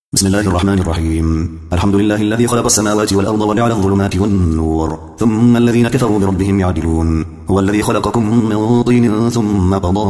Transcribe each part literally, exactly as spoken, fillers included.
بسم الله الرحمن الرحيم. الحمد لله الذي خلق السماوات والأرض وجعل الظلمات والنور ثم الذين كفروا بربهم يعدلون. هو الذي خلقكم من طين ثم قضى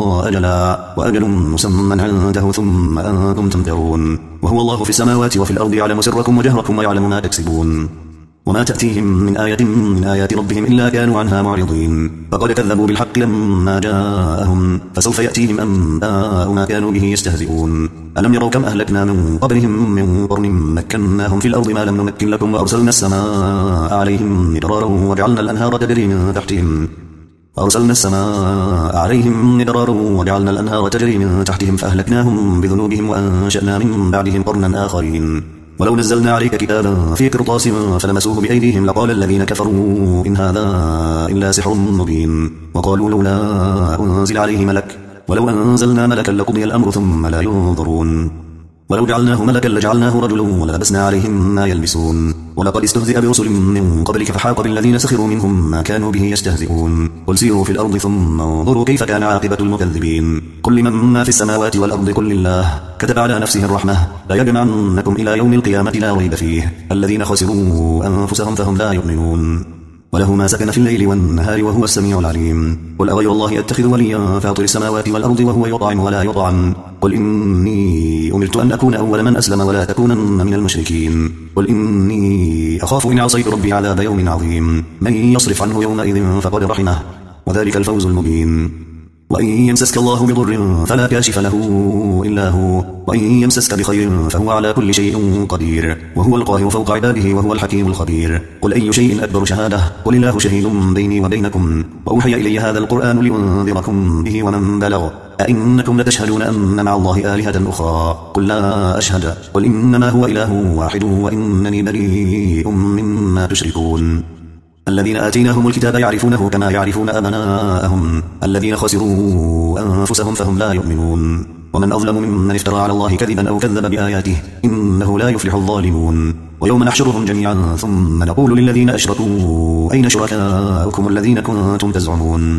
أجلا وأجل مسمى عنده ثم أنتم تمترون. وهو الله في السماوات وفي الأرض يعلم سركم وجهركم ويعلم ما تكسبون. وما تأتيهم من آية من آيات ربهم إلا كانوا عنها معرضين. فقد كذبوا بالحق لما جاءهم فسوف يأتيهم أنباء ما كانوا به يستهزئون. ألم يروا كم أهلكنا من قبلهم من قرن مكناهم في الأرض ما لم نمكن لكم وأرسلنا السماء عليهم مدرارا وجعلنا الأنهار تجري من تحتهم وأرسلنا السماء عليهم مدرارا وجعلنا الأنهار تجري من تحتهم فأهلكناهم بذنوبهم وأنشأنا من بعدهم قرنا آخرين. ولو نزلنا عليك كتابا في قرطاس فلمسوه بأيديهم لقال الذين كفروا إن هذا إلا سحر مبين. وقالوا لولا أنزل عليه ملك ولو أنزلنا ملكا لقضي الأمر ثم لا ينظرون. ولو جعلناه ملكا لجعلناه رجلا وللبسنا عليهم ما يلبسون. ولقد استهزئ برسل من قبلك فحاق بالذين سخروا منهم ما كانوا به يستهزئون. قل سيروا في الأرض ثم انظروا كيف كان عاقبة المكذبين. قل لمن ما في السماوات والأرض قل لله كتب على نفسه الرحمة لا يجمعنكم إلى يوم القيامة لا ريب فيه الذين خسروا أنفسهم فهم لا يؤمنون. وله ما سكن في الليل والنهار وهو السميع العليم. قل أغير الله أتخذ وليا فاطر السماوات والأرض وهو يطعم ولا يطعم. قل إني أمرت أن أكون أول من أسلم ولا تكونن من المشركين. قل إني أخاف إن عصيت ربي عذاب يوم عظيم. من يصرف عنه يومئذ فقد رحمه وذلك الفوز المبين. وإن يمسسك الله بضر فلا كاشف له إلا هو وإن يمسسك بخير فهو على كل شيء قدير وهو القاهر فوق عباده وهو الحكيم الخبير. قل أي شيء أكبر شهادة قل الله شهيد بيني وبينكم وأوحي إلي هذا القرآن لأنذركم به ومن بلغ. أئنكم لتشهدون أن مع الله آلهة أخرى قل لا أشهد قل إنما هو إله واحد وإنني بريء مما تشركون. الذين آتيناهم الكتاب يعرفونه كما يعرفون أبناءهم الذين خسروا أنفسهم فهم لا يؤمنون. ومن أظلم ممن افترى على الله كذبا أو كذب بآياته إنه لا يفلح الظالمون. ويوم نحشرهم جميعا ثم نقول للذين أشركوا أين شركاؤكم الذين كنتم تزعمون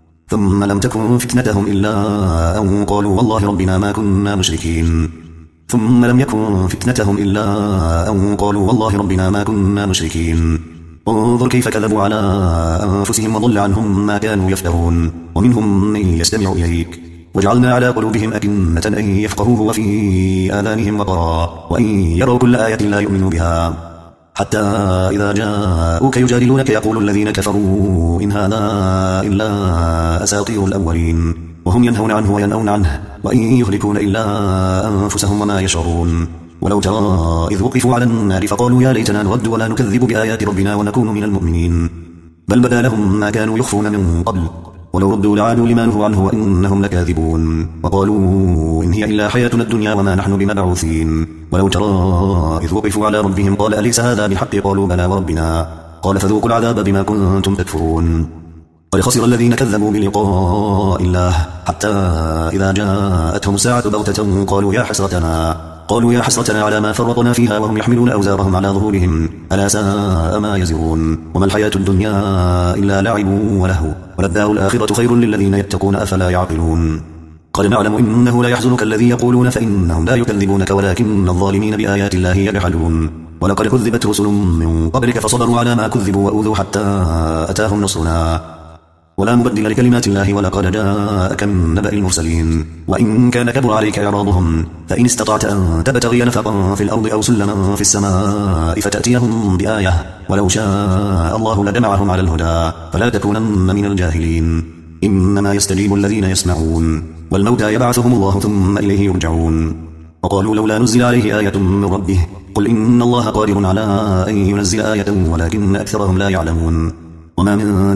ثم لم تكن فتنتهم إلا أن قالوا والله ربنا ما كنا مشركين ثم لم يكن فتنتهم إلا أن قالوا والله ربنا ما كنا مشركين. انظر كيف كذبوا على أنفسهم وضل عنهم ما كانوا يفترون. ومنهم من يستمع إليك وجعلنا على قلوبهم أكنة أن يفقهوه وفي آذانهم وقرا وإن يروا كل آية لا يؤمنوا بها حتى إذا جاءوك يجادلونك يقول الذين كفروا إن هذا إلا أساطير الأولين وهم ينهون عنه وينأون عنه وإن يهلكون إلا أنفسهم وما يشعرون. ولو ترى إذ وقفوا على النار فقالوا يا ليتنا نرد ولا نكذب بآيات ربنا ونكون من المؤمنين بل بدا لهم ما كانوا يخفون من قبل ولو ردوا لعادوا لما نهوا عنه وإنهم لكاذبون. وقالوا إن هي إلا حياتنا الدنيا وما نحن بمبعوثين. ولو ترى إذ وقفوا على ربهم قال أليس هذا بالحق قالوا بلى وربنا قال فذوقوا العذاب بما كنتم تكفرون. قد خسر الذين كذبوا بلقاء الله حتى إذا جاءتهم الساعة بغتة قالوا يا حسرتنا قالوا يا حسرتنا على ما فرطنا فيها وهم يحملون أوزارهم على ظهورهم ألا ساء ما يزرون. وما الحياة الدنيا إلا لعب ولهو وللدار الآخرة خير للذين يتقون أفلا يعقلون. قد نعلم إنه لا يحزنك الذي يقولون فإنهم لا يكذبونك ولكن الظالمين بآيات الله يجحدون. ولقد كذبت رسل من قبلك فصبروا على ما كذبوا وأوذوا حتى أتاهم نصرنا ولا مبدل لكلمات الله ولقد جاءك من نبأ المرسلين. وإن كان كبر عليك إعراضهم فإن استطعت أن تبتغي نفقا في الأرض أو سلما في السماء فتأتيهم بآية ولو شاء الله لجمعهم على الهدى فلا تكونن من الجاهلين. إنما يستجيب الذين يسمعون والموتى يبعثهم الله ثم إليه يرجعون. وقالوا لولا نزل عليه آية من ربه قل إن الله قادر على أن ينزل آية ولكن أكثرهم لا يعلمون. وما من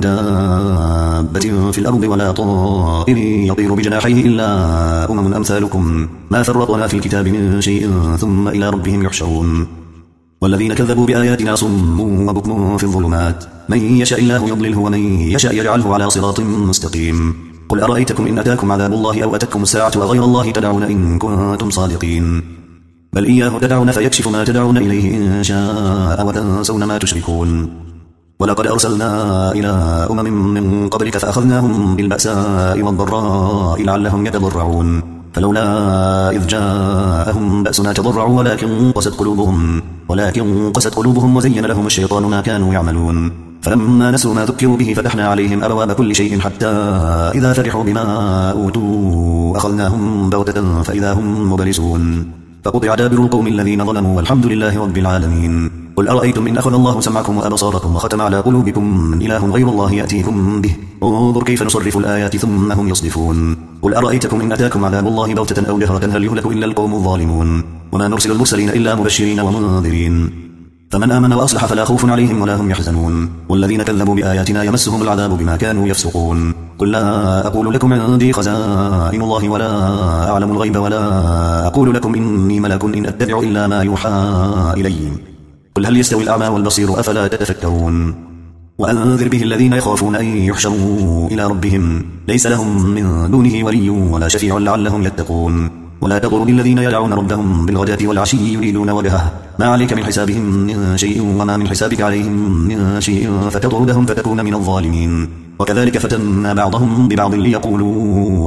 دابة في الأرض ولا طائر يطير بجناحيه إلا أمم أمثالكم ما فرطنا في الكتاب من شيء ثم إلى ربهم يحشرون. والذين كذبوا بآياتنا صم وبكم في الظلمات من يشاء الله يضلله ومن يشاء يجعله على صراط مستقيم. قل أرأيتكم إن أتاكم عذاب الله أو أتتكم الساعة وغير الله تدعون إن كنتم صادقين بل إياه تدعون فيكشف ما تدعون إليه إن شاء وتنسون ما تشركون. ولقد أرسلنا إلى أمم من قبلك فأخذناهم بالبأساء والضراء لعلهم يتضرعون. فلولا إذ جاءهم بأسنا تضرعوا ولكن قست قلوبهم ولكن قست قلوبهم وزين لهم الشيطان ما كانوا يعملون فلما نسوا ما ذكروا به فتحنا عليهم أبواب كل شيء حتى إذا فرحوا بما أوتوا أخذناهم بغتة فإذا هم مبلسون فقطع دابر القوم الذين ظلموا والحمد لله رب العالمين. قل أرأيتم إن أخذ الله سمعكم وأبصاركم وختم على قلوبكم من إله غير الله يأتيكم به انظر كيف نصرف الآيات ثم هم يصدفون. قل أرأيتكم إن أتاكم عذاب الله بغتة أو جهرة هل يهلك إلا القوم الظالمون وما نرسل المرسلين إلا مبشرين ومنذرين فمن آمن وأصلح فلا خوف عليهم ولا هم يحزنون والذين كذبوا بآياتنا يمسهم العذاب بما كانوا يفسقون. قل لا أقول لكم عندي خزائن الله ولا أعلم الغيب ولا أقول لكم إني ملك إن أتبع إلا ما يوحى إلي قل هل يستوي الأعمى والبصير أفلا تتفكرون. وأنذر به الذين يخافون أن يحشروا إلى ربهم ليس لهم من دونه ولي ولا شفيع لعلهم يتقون. ولا تطرد الذين يدعون ربهم بالغداة والعشي يريدون وجهه ما عليك من حسابهم من شيء وما من حسابك عليهم من شيء فتطردهم فتكون من الظالمين. وكذلك فتنا بعضهم ببعض ليقولوا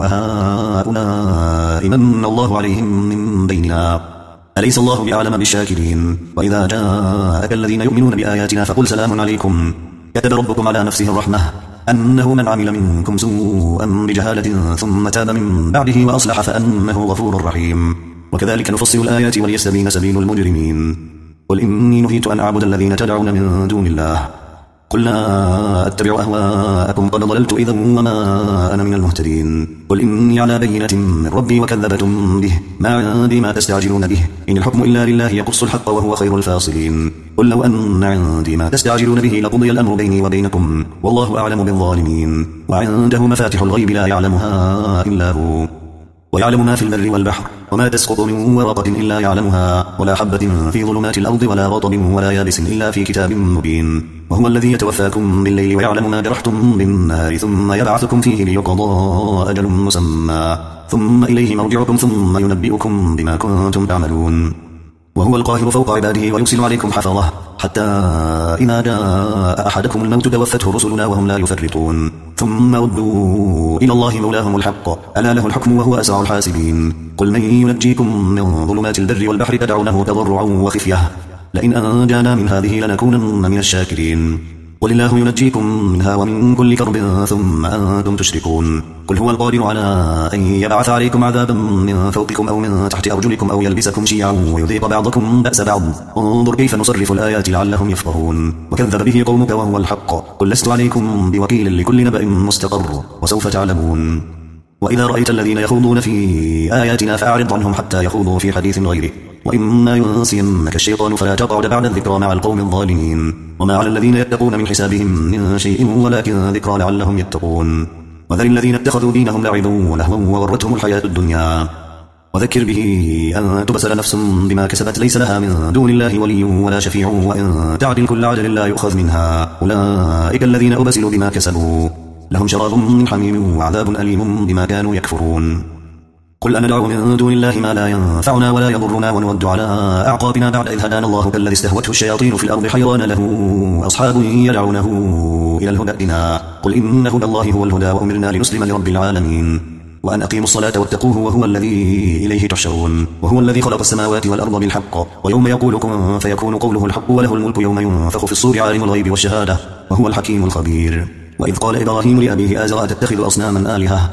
أهؤلاء من الله عليهم من بيننا أليس الله بأعلم بالشاكرين. وإذا جاءك الذين يؤمنون بآياتنا فقل سلام عليكم كتب ربكم على نفسه الرحمة أنه من عمل منكم سوءا بجهالة ثم تاب من بعده وأصلح فأنه غفور رحيم. وكذلك نفصل الآيات وليستبين سبيل المجرمين. قل إني نهيت أن أعبد الذين تدعون من دون الله قل لا أتبع أهواءكم قد ضللت إذا وما أنا من المهتدين. قل إني على بينة من ربي وكذبتم به ما عندي ما تستعجلون به إن الحكم إلا لله يقص الحق وهو خير الفاصلين. قل لو أن عندي ما تستعجلون به لقضي الأمر بيني وبينكم والله أعلم بالظالمين. وعنده مفاتح الغيب لا يعلمها إلا هو ويعلم ما في البر والبحر وما تسقط من ورقة إلا يعلمها ولا حبة في ظلمات الأرض ولا رطب ولا يابس إلا في كتاب مبين. وهو الذي يتوفاكم بالليل ويعلم ما جرحتم بالنهار ثم يبعثكم فيه ليقضى أجل مسمى ثم إليه مرجعكم ثم ينبئكم بما كنتم تعملون. وهو القاهر فوق عباده ويرسل عليكم حفظه حتى إذا جاء أحدكم الموت توفته رسلنا وهم لا يفرطون ثم ردوا إلى الله مولاهم الحق ألا له الحكم وهو أسرع الحاسبين. قل من ينجيكم من ظلمات البر والبحر تدعونه تضرعا وخفية لئن أنجانا من هذه لنكونن من الشاكرين. قل الله ينجيكم منها ومن كل كرب ثم أنتم تشركون. قل هو القادر على أن يبعث عليكم عذابا من فوقكم أو من تحت أرجلكم أو يلبسكم شيعا ويذيق بعضكم بأس بعض انظر كيف نصرف الآيات لعلهم يفقهون. وكذب به قومك وهو الحق قل لست عليكم بوكيل لكل نبأ مستقر وسوف تعلمون. وإذا رأيت الذين يخوضون في آياتنا فأعرض عنهم حتى يخوضوا في حديث غيره وإما ينسينك الشيطان فلا تقعد بعد الذكرى مع القوم الظالمين. وما على الذين يتقون من حسابهم من شيء ولكن ذكرى لعلهم يتقون. وذر الذين اتخذوا دينهم لعبا ولهوا وغرتهم الحياة الدنيا وذكر به أن تبسل نفس بما كسبت ليس لها من دون الله ولي ولا شفيع وإن تعدل كل عدل لا يؤخذ منها أولئك الذين أبسلوا بما كسبوا لهم شراب من حميم وعذاب أليم بما كانوا يكفرون. قل أندعو من دون الله ما لا ينفعنا ولا يضرنا ونرد على أعقابنا بعد إذ هدانا الله كالذي استهوته الشياطين في الأرض حيران له أصحاب يدعونه إلى الهدى ائتنا قل إن هدى الله هو الهدى وأمرنا لنسلم لرب العالمين وأن أقيموا الصلاة واتقوه وهو الذي إليه تحشرون. وهو الذي خلق السماوات والأرض بالحق ويوم يقول كن فيكون قوله الحق وله الملك يوم ينفخ في الصور عالم الغيب والشهادة وهو الحكيم الخبير. وإذ قال إبراهيم لأبيه آزر أتتخذ أصناما آلهة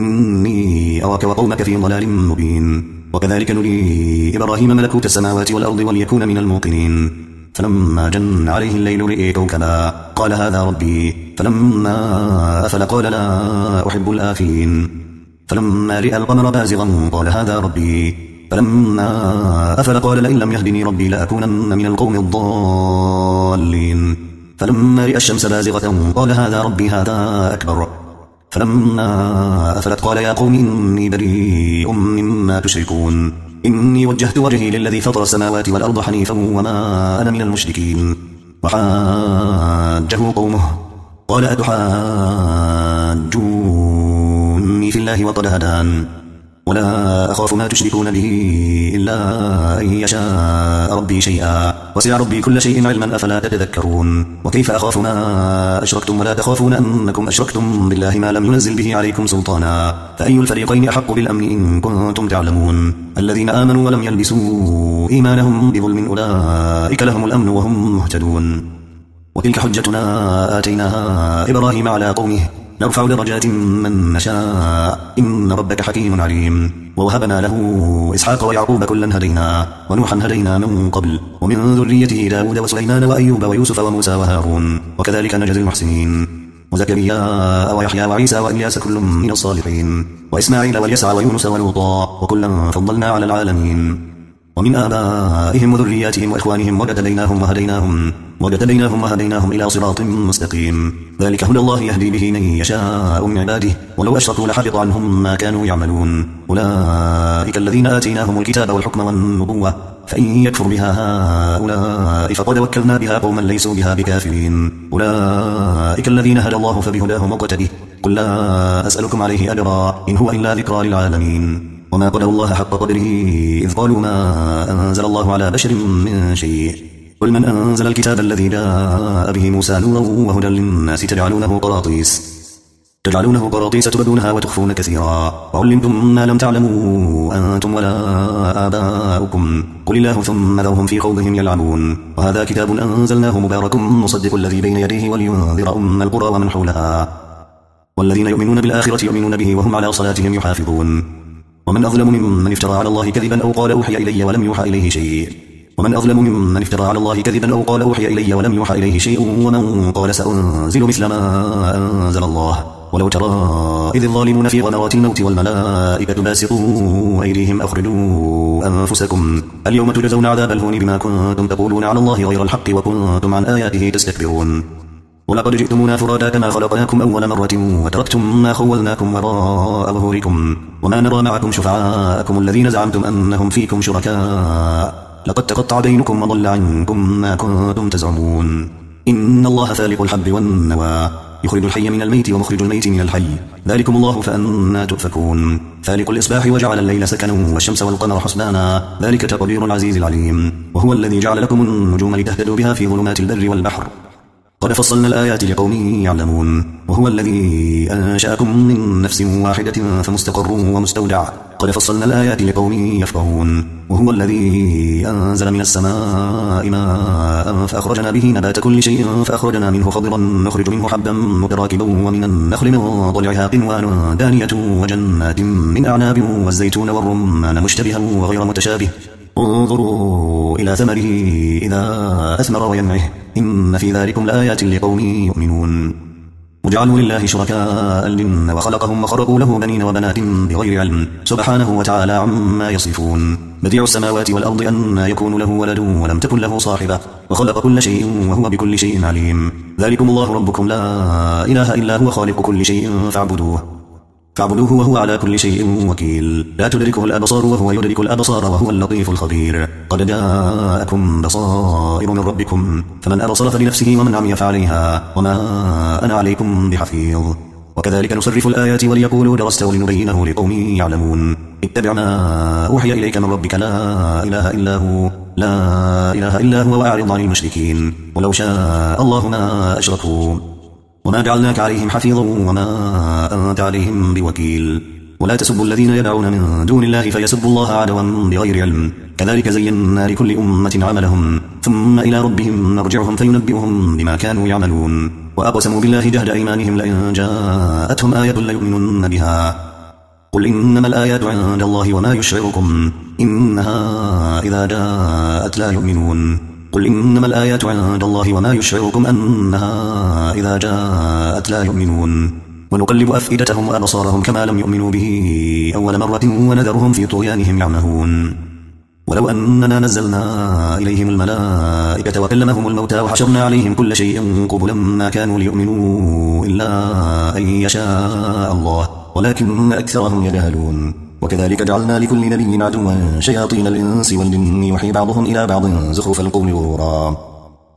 إني أراك وقومك في ضلال مبين. وكذلك نري إبراهيم ملكوت السماوات والأرض وليكون من الموقنين فلما جن عليه الليل رئي كوكبا قال هذا ربي فلما أفل قال لا أحب الآفلين فلما رئى القمر بازغا قال هذا ربي فلما أفل قال لئن لم يهدني ربي لأكونن من القوم الضالين فلما رئى الشمس بازغة قال هذا ربي هذا أكبر فلما أفلت قال يا قوم إني بريء مما تشركون إني وجهت وجهي للذي فطر السماوات والأرض حنيفا وما أنا من المشركين. وحاجه قومه قال أتحاجوني في الله وقد هدان ولا أخاف ما تشركون به إلا أن يشاء ربي شيئا وسع ربي كل شيء علما أفلا تتذكرون وكيف أخاف ما أشركتم ولا تخافون أنكم أشركتم بالله ما لم ينزل به عليكم سلطانا فأي الفريقين أحق بالأمن إن كنتم تعلمون الذين آمنوا ولم يلبسوا إيمانهم بظلم أولئك لهم الأمن وهم مهتدون وتلك حجتنا آتيناها إبراهيم على قومه نرفع درجات من نشاء إن ربك حكيم عليم ووهبنا له إسحاق ويعقوب كلا هدينا ونوحا هدينا من قبل ومن ذريته داود وسليمان وأيوب ويوسف وموسى وهارون وكذلك نجزي المحسنين وزكريا ويحيى وعيسى وإلياس كل من الصالحين وإسماعيل واليسع ويونس ولوطا وكلا فضلنا على العالمين ومن آبائهم وذرياتهم وإخوانهم وجتبيناهم وهديناهم وجتبيناهم وهديناهم إلى صراط مستقيم ذلك هدى الله يهدي به من يشاء من عباده ولو أشركوا لحبط عنهم ما كانوا يعملون أولئك الذين آتيناهم الكتاب والحكم والنبوة فإن يكفر بها هؤلاء فقد وكلنا بها قوما ليسوا بها بكافرين أولئك الذين هدى الله فبهداه مقتده قل لا أسألكم عليه أجرا إن هو إلا ذكرى للعالمين وما قدروا الله حق قدره إذ قالوا ما أنزل الله على بشر من شيء قل من أنزل الكتاب الذي جاء به موسى نورا وهدى للناس تجعلونه قراطيس تجعلونه قراطيس تبدونها وتخفون كثيرا وعلمتم ما لم تعلموا أنتم ولا آباؤكم قل الله ثم ذرهم في خوضهم يلعبون وهذا كتاب أنزلناه مبارك مصدق الذي بين يديه ولينذر أم القرى ومن حولها والذين يؤمنون بالآخرة يؤمنون به وهم على صلاتهم يحافظون ومن أظلم ممن افترى على الله كذبا أو قال أوحي إلي ولم يوحى إليه شيء ومن أظلم ممن افترى على الله كذبا أو قال أوحي إلي ولم يوحى إليه شيء ومن قال سأنزل مثل ما أنزل الله ولو ترى إذ الظالمون في غمرات الموت والملائكة باسطوا أيديهم أخرجوا أنفسكم اليوم تجزون عذاب الهون بما كنتم تقولون على الله غير الحق وكنتم عن آياته تستكبرون ولقد جئتمونا فرادا كما خلقناكم أول مرة وتركتم ما خولناكم وراء ظهوركم وما نرى معكم شفعاءكم الذين زعمتم أنهم فيكم شركاء لقد تقطع بينكم وضل عنكم ما كنتم تزعمون إن الله فالق الحب والنوى يخرج الحي من الميت ومخرج الميت من الحي ذلكم الله فأنا تؤفكون فالق الإصباح وجعل الليل سكنا والشمس والقمر حسبانا ذلك تقدير العزيز العليم وهو الذي جعل لكم النجوم لتهتدوا بها في ظلمات البر والبحر قد فصلنا الآيات لقوم يعلمون وهو الذي أنشأكم من نفس واحدة فمستقر ومستودع قد فصلنا الآيات لقوم يفقهون وهو الذي أنزل من السماء ماء فأخرجنا به نبات كل شيء فأخرجنا منه خضرا نخرج منه حبا متراكبا ومن النخل من طلعها قنوان دانية وجنات من أعناب والزيتون والرمان مشتبها وغير متشابه انظروا إلى ثمره إذا أثمر وينعه إن في ذلكم لآيات لقوم يؤمنون وجعلوا لله شركاء الجن وخلقهم وخرقوا له بنين وبنات بغير علم سبحانه وتعالى عما يصفون بديع السماوات والأرض أن يكون له ولد ولم تكن له صاحبة وخلق كل شيء وهو بكل شيء عليم ذلكم الله ربكم لا إله إلا هو خالق كل شيء فاعبدوه فاعبدوه وهو على كل شيء وكيل لا تدركه الأبصار وهو يدرك الأبصار وهو اللطيف الخبير قد جاءكم بصائر من ربكم فمن أبصر فلنفسه ومن عمي فعليها وما أنا عليكم بحفيظ وكذلك نصرف الآيات وليقولوا درست ولنبينه لقوم يعلمون اتبع ما أوحي إليك من ربك لا إله إلا هو لا إله إلا هو وأعرض عن المشركين ولو شاء الله ما أشركوا وما جعلناك عليهم حفيظا وما أنت عليهم بوكيل ولا تسبوا الذين يدعون من دون الله فيسبوا الله عدوا بغير علم كذلك زينا لكل أمة عملهم ثم إلى ربهم مرجعهم فينبئهم بما كانوا يعملون وأقسموا بالله جهد أيمانهم لئن جاءتهم آية ليؤمنن بها قل إنما الآيات عند الله وما يشعركم إنها إذا جاءت لا يؤمنون قل إنما الآيات عند الله وما يشعركم أنها إذا جاءت لا يؤمنون ونقلب أفئدتهم وأبصارهم كما لم يؤمنوا به أول مرة ونذرهم في طغيانهم يعمهون ولو أننا نزلنا إليهم الملائكة وكلمهم الموتى وحشرنا عليهم كل شيء قبلا ما كانوا ليؤمنوا إلا أن يشاء الله ولكن أكثرهم يجهلون وكذلك جعلنا لكل نبي عدوا شياطين الإنس والجن يوحي بعضهم إلى بعض زخرف القول غرورا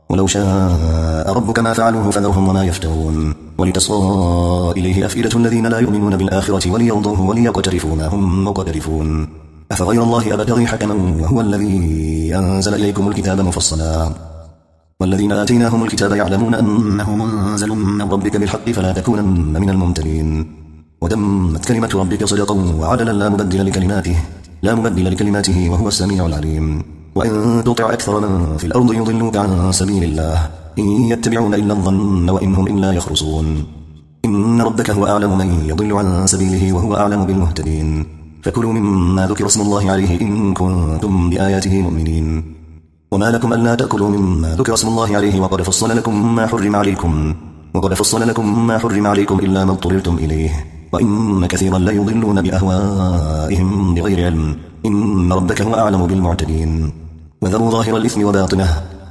ولو شاء ربك ما فعلوه فذرهم وما يفترون ولتصغى إليه أفئدة الذين لا يؤمنون بالآخرة وليرضوه وليقترفوا ما هم مقترفون أفغير الله أبتغي حكما وهو الذي أنزل إليكم الكتاب مفصلا والذين آتيناهم الكتاب يعلمون أنه منزل من ربك بالحق فلا تكونن من الممترين وتمت كلمة ربك صدقا وعدلا لا مبدل لكلماته لا مبدل لكلماته وهو السميع العليم وإن تطع أكثر من في الأرض يضلوك عن سبيل الله إن يتبعون إلا الظن وإن هم إلا يخرصون إن ربك هو أعلم من يضل عن سبيله وهو أعلم بالمهتدين فكلوا مما ذكر اسم الله عليه إن كنتم بآياته مؤمنين وما لكم ألا تأكلوا مما ذكر اسم الله عليه وقد فصل لكم ما حرم عليكم وقد فصل لكم ما حرم عليكم إلا ما اضطررتم إليه وإن كثيرا لا يضلون بأهوائهم بغير علم إن ربك هو أعلم بالمعتدين وذروا ظاهر الإثم وباطنه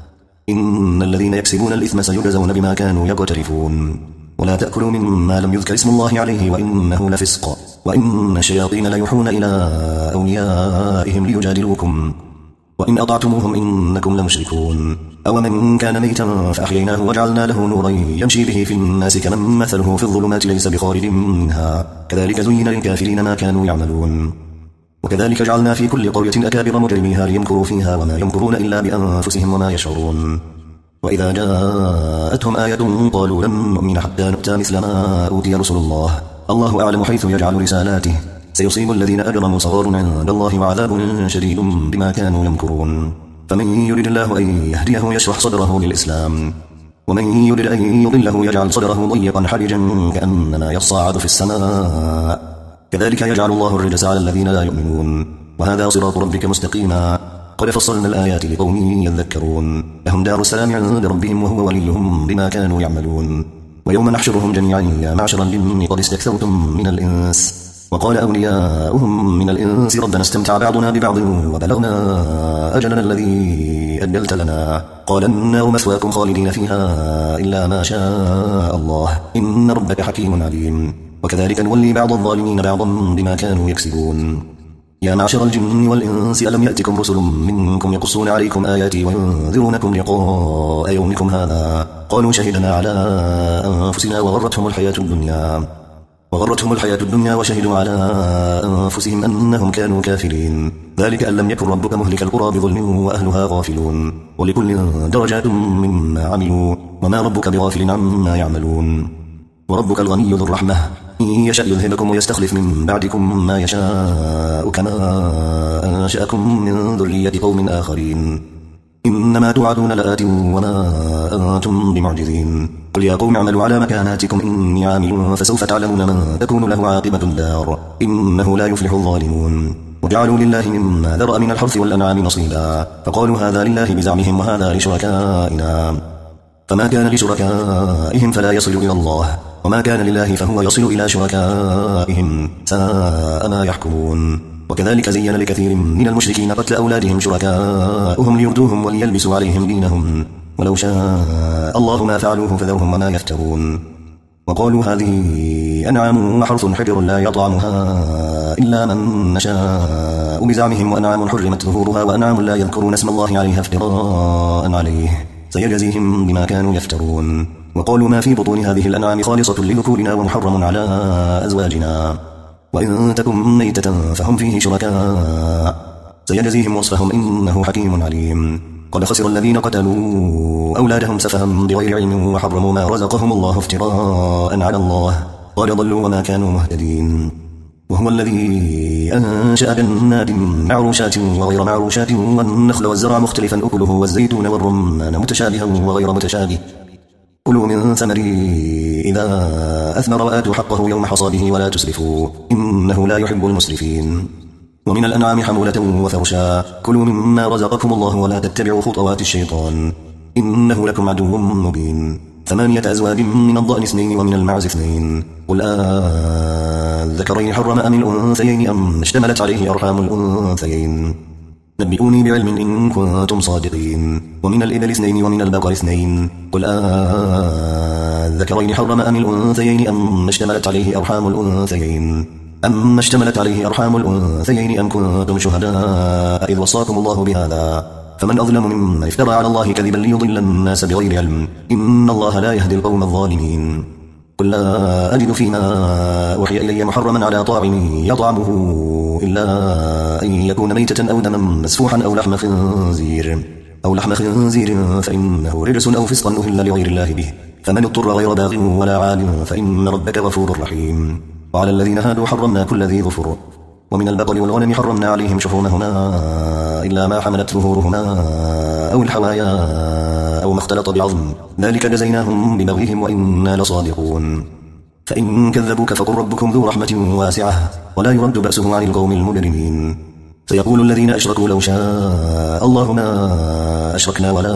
إن الذين يكسبون الإثم سيجزون بما كانوا يقترفون ولا تأكلوا مما لم يذكر اسم الله عليه وإنه لفسق وإن الشياطين ليوحون إلى أوليائهم ليجادلوكم وإن أطعتموهم إنكم لمشركون أو من كان ميتا فأحييناه وجعلنا له نورا يمشي به في الناس كمن مثله في الظلمات ليس بخارج منها كذلك زين للكافرين ما كانوا يعملون وكذلك جعلنا في كل قرية أكابر مجرميها ليمكروا فيها وما يمكرون إلا بأنفسهم وما يشعرون وإذا جاءتهم آية قالوا لن نؤمن حتى نؤتى مثل ما أوتي رسل الله الله أعلم حيث يجعل رسالاته سيصيب الذين أجرموا صغار عند الله وعذاب شديد بما كانوا يمكرون فمن يرد الله أن يهديه يشرح صدره للإسلام ومن يرد أن يضله يجعل صدره ضيقا حرجا كأنما يصعد في السماء كذلك يجعل الله الرجس على الذين لا يؤمنون وهذا صراط ربك مستقيما قد فصلنا الآيات لقوم يذكرون لهم دار السلام عند ربهم وهو وليهم بما كانوا يعملون ويوم نحشرهم جميعا يا معشر الجن قد استكثرتم من الإنس وقال أولياؤهم من الإنس ربنا استمتع بعضنا ببعض وبلغنا أجلنا الذي أجلت لنا قال النار مثواكم خالدين فيها إلا ما شاء الله إن ربك حكيم عليم وكذلك نولي بعض الظالمين بعضا بما كانوا يكسبون يا معشر الجن والإنس ألم يأتكم رسل منكم يقصون عليكم آياتي وينذرونكم لقاء يومكم هذا قالوا شهدنا على أنفسنا وغرتهم الحياة الدنيا وغرتهم الحياة الدنيا وشهدوا على أنفسهم أنهم كانوا كافرين ذلك أن لم يكن ربك مهلك القرى بظلم وأهلها غافلون ولكل درجات مما عملوا وما ربك بغافل عما يعملون وربك الغني ذو الرحمة إن يشأ يذهبكم ويستخلف من بعدكم ما يشاء كما أنشأكم من ذرية قوم آخرين إنما توعدون لآت وما أنتم بمعجزين قل يا قوم اعملوا على مكاناتكم إني عامل فسوف تعلمون من تكون له عاقبة الدار إنه لا يفلح الظالمون وجعلوا لله مما ذرأ من الحرث والأنعام نصيبا فقالوا هذا لله بزعمهم وهذا لشركائنا فما كان لشركائهم فلا يصل إلى الله وما كان لله فهو يصل إلى شركائهم ساء ما يحكمون وكذلك زين لكثير من المشركين قتل أولادهم شركاؤهم ليردوهم وليلبسوا عليهم دينهم ولو شاء الله ما فعلوه فذرهم وما يفترون وقالوا هذه أنعام وحرث حجر لا يطعمها إلا من نشاء بزعمهم وأنعام حرمت ظهورها وأنعام لا يذكرون اسم الله عليها افتراء عليه سيجزيهم بما كانوا يفترون وقالوا ما في بطون هذه الأنعام خالصة لذكورنا ومحرم على أزواجنا وإن تكن ميتة فهم فيه شركاء سيجزيهم وصفهم إنه حكيم عليم قد خسر الذين قتلوا أولادهم سفها بغير علم وحرموا ما رزقهم الله افتراء على الله قد ضلوا وما كانوا مهتدين وهو الذي أنشأ جنات معروشات وغير معروشات والنخل والزرع مختلفا أكله والزيتون والرمان متشابها وغير متشابه كلوا من ثمره إذا أثمر وآتوا حقه يوم حصاده ولا تسرفوا إنه لا يحب المسرفين ومن الأنعام حمولة وفرشا كلوا مما رزقكم الله ولا تتبعوا خطوات الشيطان إنه لكم عدو مبين ثمانية أزواج من الضأن اثنين ومن المعز اثنين قل آذكرين حرم أم الأنثيين أم اشتملت عليه أرحام الأنثيين نبئوني بعلم إن كنتم صادقين ومن الإبل اثنين ومن البقر اثنين قل آذكرين حرم أم الأنثيين أم اشتملت عليه أرحام الأنثيين أم اشتملت عليه أرحام الأنثيين أم كنتم شهداء إذ وصاكم الله بهذا فمن أظلم ممن افترى على الله كذبا ليضل الناس بغير علم، إن الله لا يهدي القوم الظالمين. قل لا أجد فيما أوحي إلي محرما على طاعم يطعمه إلا أن يكون ميتة أو دما مسفوحا أو لحم خنزير أو لحم خنزير فإنه رجس أو فسقا أهل لغير الله به، فمن اضطر غير باغ ولا عاد فإن ربك غفور رحيم. وعلى الذين هادوا حرمنا كل ذي ظفر، ومن البقر والغنم حرمنا عليهم شحومهما إلا ما حملت ظهورهما أو الحوايا أو ما اختلط بعظم، ذلك جزيناهم ببغيهم وإنا لصادقون. فإن كذبوك فقل ربكم ذو رحمة واسعة ولا يرد بأسه عن القوم المجرمين. سيقول الذين أشركوا لو شاء الله ما أشركنا ولا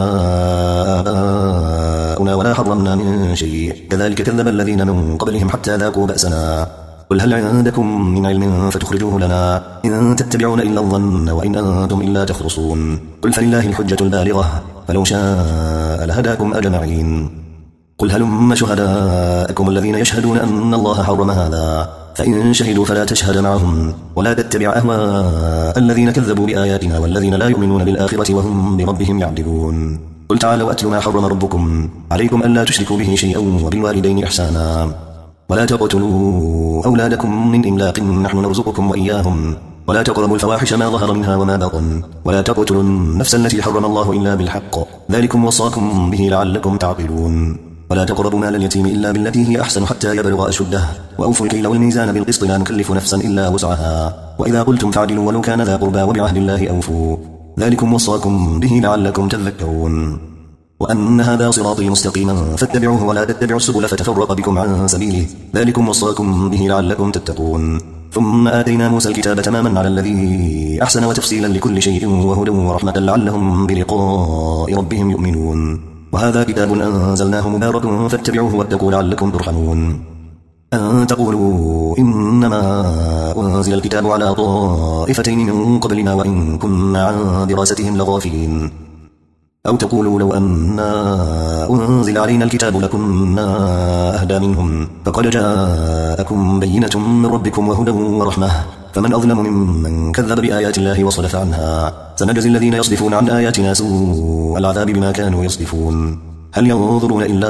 آباؤنا ولا حرمنا من شيء كذلك كذب الذين من قبلهم حتى ذاقوا بأسنا. قل هل عندكم من علم فتخرجوه لنا إن تتبعون إلا الظن وإن أنتم إلا تخرصون. قل فلله الحجة البالغة فلو شاء لهداكم أجمعين. قل هلم شهداءكم الذين يشهدون أن الله حرم هذا فإن شهدوا فلا تشهد معهم ولا تتبع أهواء الذين كذبوا بآياتنا والذين لا يؤمنون بالآخرة وهم بربهم يعدلون. قل تعالوا أتل ما حرم ربكم عليكم ألا تشركوا به شيئا وبالوالدين إحسانا ولا تقتلوا أولادكم من إملاق نحن نرزقكم وإياهم ولا تقربوا الفواحش ما ظهر منها وما بطن ولا تقتلوا النفس التي حرم الله إلا بالحق ذلكم وصاكم به لعلكم تعقلون. ولا تقربوا مال اليتيم إلا بالتي هي أحسن حتى يبلغ أشده وأوفوا الكيل والميزان بالقسط لا نكلف نفسا إلا وسعها وإذا قلتم فاعدلوا ولو كان ذا قربى وبعهد الله أوفوا ذلكم وصاكم به لعلكم تذكرون. وأن هذا صراطي مستقيما فاتبعوه ولا تتبعوا السبل فتفرق بكم عن سبيله ذلكم وصاكم به لعلكم تتقون. ثم آتينا موسى الكتاب تماما على الذي أحسن وتفصيلا لكل شيء وهدى ورحمة لعلهم بلقاء ربهم يؤمنون. وهذا كتاب أنزلناه مبارك فاتبعوه واتقوا لعلكم ترحمون. أن تقولوا إنما أنزل الكتاب على طائفتين من قبلنا وإن كنا عن دراستهم لغافلين أو تقولوا لو أنا أنزل علينا الكتاب لكنا أهدى منهم فقد جاءكم بينة من ربكم وهدى ورحمة فمن أظلم ممن كذب بآيات الله وصدف عنها سنجزي الذين يصدفون عن آياتنا سوء العذاب بما كانوا يصدفون. هل ينظرون إلا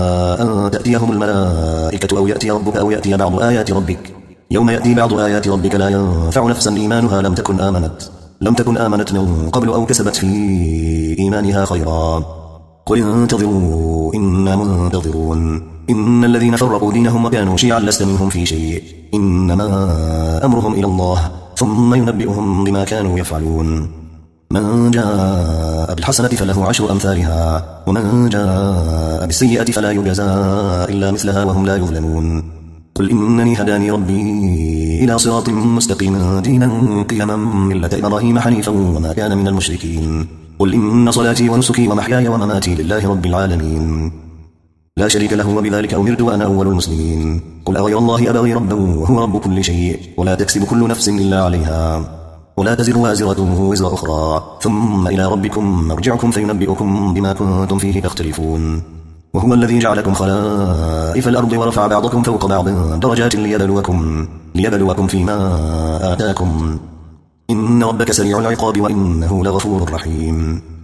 أن تأتيهم الملائكة أو يأتي ربك أو يأتي بعض آيات ربك يوم يأتي بعض آيات ربك لا ينفع نفسا إيمانها لم تكن آمنت لم تكن آمنت من قبل أو كسبت في إيمانها خيرا قل انتظروا إنا منتظرون. إن الذين فرقوا دينهم وكانوا شيعا لست منهم في شيء إنما أمرهم إلى الله ثم ينبئهم بما كانوا يفعلون. من جاء بالحسنة فله عشر أمثالها ومن جاء بالسيئة فلا يجزى إلا مثلها وهم لا يظلمون. قل إنني هداني ربي إلى صراط مستقيم دينا قيما ملة إبراهيم حنيفا وما كان من المشركين. قل إن صلاتي ونسكي ومحياي ومماتي لله رب العالمين لا شريك له وبذلك أمرت وأنا أول المسلمين. قل أغير الله أبغي ربا وهو رب كل شيء ولا تكسب كل نفس إلا عليها ولا تزر وازرة وزر أخرى ثم إلى ربكم مرجعكم فينبئكم بما كنتم فيه تختلفون. وهو الذي جعلكم خلائف الأرض ورفع بعضكم فوق بعض درجات ليبلوكم, ليبلوكم فيما آتاكم إن ربك سريع العقاب وإنه لغفور رحيم.